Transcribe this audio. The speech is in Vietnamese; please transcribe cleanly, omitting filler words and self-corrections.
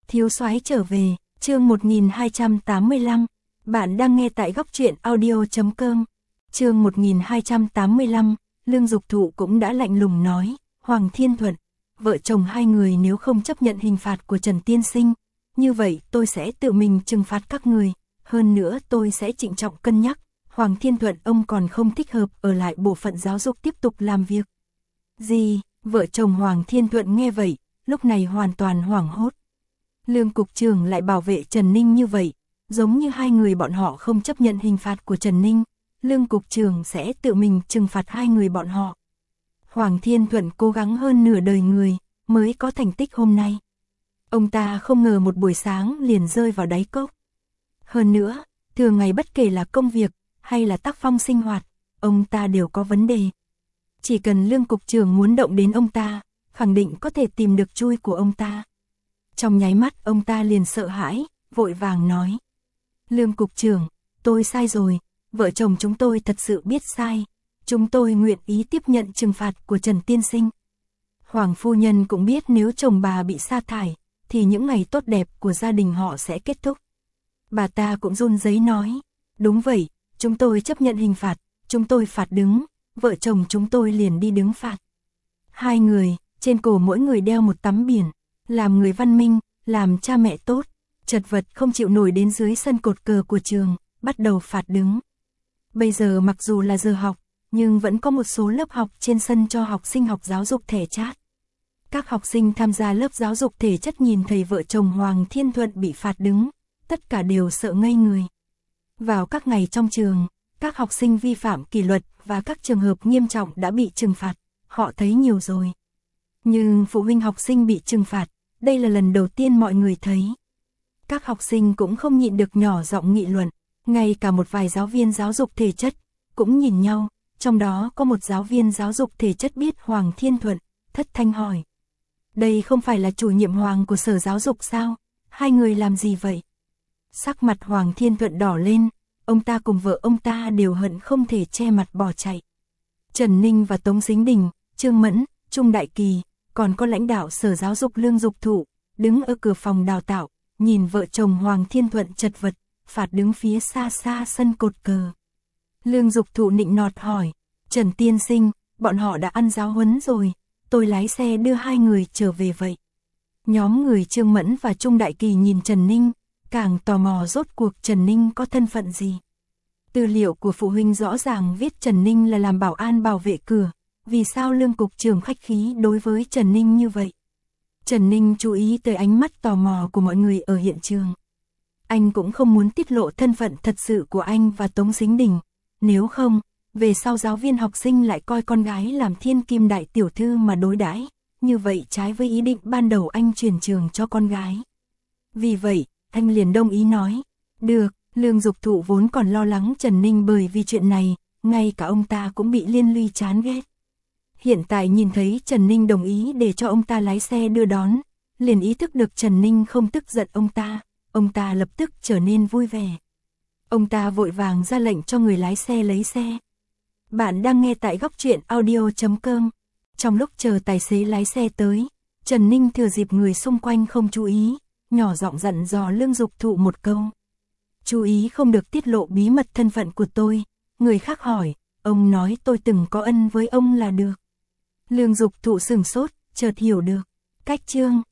Thiếu soái trở về, chương 1285. Bạn đang nghe tại góc truyện audio.com. Chương 1285, Lương Dục Thụ cũng đã lạnh lùng nói, Hoàng Thiên Thuận, vợ chồng hai người nếu không chấp nhận hình phạt của Trần Tiên Sinh, như vậy tôi sẽ tự mình trừng phạt các người, hơn nữa tôi sẽ trịnh trọng cân nhắc, Hoàng Thiên Thuận ông còn không thích hợp ở lại bộ phận giáo dục tiếp tục làm việc. Gì? Vợ chồng Hoàng Thiên Thuận nghe vậy, lúc này hoàn toàn hoảng hốt. Lương cục trưởng lại bảo vệ Trần Ninh như vậy, giống như hai người bọn họ không chấp nhận hình phạt của Trần Ninh, Lương cục trưởng sẽ tự mình trừng phạt hai người bọn họ. Hoàng Thiên Thuận cố gắng hơn nửa đời người, mới có thành tích hôm nay. Ông ta không ngờ một buổi sáng liền rơi vào đáy cốc. Hơn nữa, thường ngày bất kể là công việc, hay là tác phong sinh hoạt, ông ta đều có vấn đề. Chỉ cần Lương cục trưởng muốn động đến ông ta, khẳng định có thể tìm được chui của ông ta. Trong nháy mắt ông ta liền sợ hãi, vội vàng nói. Lương cục trưởng, tôi sai rồi, vợ chồng chúng tôi thật sự biết sai, chúng tôi nguyện ý tiếp nhận trừng phạt của Trần Tiên Sinh. Hoàng phu nhân cũng biết nếu chồng bà bị sa thải, thì những ngày tốt đẹp của gia đình họ sẽ kết thúc. Bà ta cũng run rẩy nói, đúng vậy, chúng tôi chấp nhận hình phạt, chúng tôi phạt đứng, vợ chồng chúng tôi liền đi đứng phạt. Hai người, trên cổ mỗi người đeo một tấm biển, làm người văn minh, làm cha mẹ tốt, chật vật không chịu nổi đến dưới sân cột cờ của trường, bắt đầu phạt đứng. Bây giờ mặc dù là giờ học, nhưng vẫn có một số lớp học trên sân cho học sinh học giáo dục thể chất. Các học sinh tham gia lớp giáo dục thể chất nhìn thấy vợ chồng Hoàng Thiên Thuận bị phạt đứng, tất cả đều sợ ngây người. Vào các ngày trong trường, các học sinh vi phạm kỷ luật và các trường hợp nghiêm trọng đã bị trừng phạt, họ thấy nhiều rồi. Nhưng phụ huynh học sinh bị trừng phạt, đây là lần đầu tiên mọi người thấy. Các học sinh cũng không nhịn được nhỏ giọng nghị luận, ngay cả một vài giáo viên giáo dục thể chất cũng nhìn nhau, trong đó có một giáo viên giáo dục thể chất biết Hoàng Thiên Thuận, thất thanh hỏi. Đây không phải là chủ nhiệm Hoàng của Sở Giáo dục sao? Hai người làm gì vậy? Sắc mặt Hoàng Thiên Thuận đỏ lên, ông ta cùng vợ ông ta đều hận không thể che mặt bỏ chạy. Trần Ninh và Tống Dính Đình, Trương Mẫn, Trung Đại Kỳ, còn có lãnh đạo Sở Giáo dục Lương Dục Thụ, đứng ở cửa phòng đào tạo, nhìn vợ chồng Hoàng Thiên Thuận chật vật, phạt đứng phía xa xa sân cột cờ. Lương Dục Thụ nịnh nọt hỏi, Trần Tiên Sinh, bọn họ đã ăn giáo huấn rồi, tôi lái xe đưa hai người trở về vậy. Nhóm người Trương Mẫn và Trung Đại Kỳ nhìn Trần Ninh, càng tò mò rốt cuộc Trần Ninh có thân phận gì. Tư liệu của phụ huynh rõ ràng viết Trần Ninh là làm bảo an bảo vệ cửa, vì sao Lương cục trưởng khách khí đối với Trần Ninh như vậy? Trần Ninh chú ý tới ánh mắt tò mò của mọi người ở hiện trường. Anh cũng không muốn tiết lộ thân phận thật sự của anh và Tống Dính Đình, nếu không, về sau giáo viên học sinh lại coi con gái làm thiên kim đại tiểu thư mà đối đãi, như vậy trái với ý định ban đầu anh chuyển trường cho con gái. Vì vậy, anh liền đồng ý nói, được. Lương Dục Thụ vốn còn lo lắng Trần Ninh bởi vì chuyện này, ngay cả ông ta cũng bị liên lụy chán ghét. Hiện tại nhìn thấy Trần Ninh đồng ý để cho ông ta lái xe đưa đón, liền ý thức được Trần Ninh không tức giận ông ta lập tức trở nên vui vẻ. Ông ta vội vàng ra lệnh cho người lái xe lấy xe. Bạn đang nghe tại góc truyện audio.com. Trong lúc chờ tài xế lái xe tới, Trần Ninh thừa dịp người xung quanh không chú ý, nhỏ giọng dặn dò Lương Dục Thụ một câu. Chú ý không được tiết lộ bí mật thân phận của tôi, người khác hỏi, ông nói tôi từng có ân với ông là được. Lương Dục Thụ sửng sốt, chợt hiểu được. Cách chương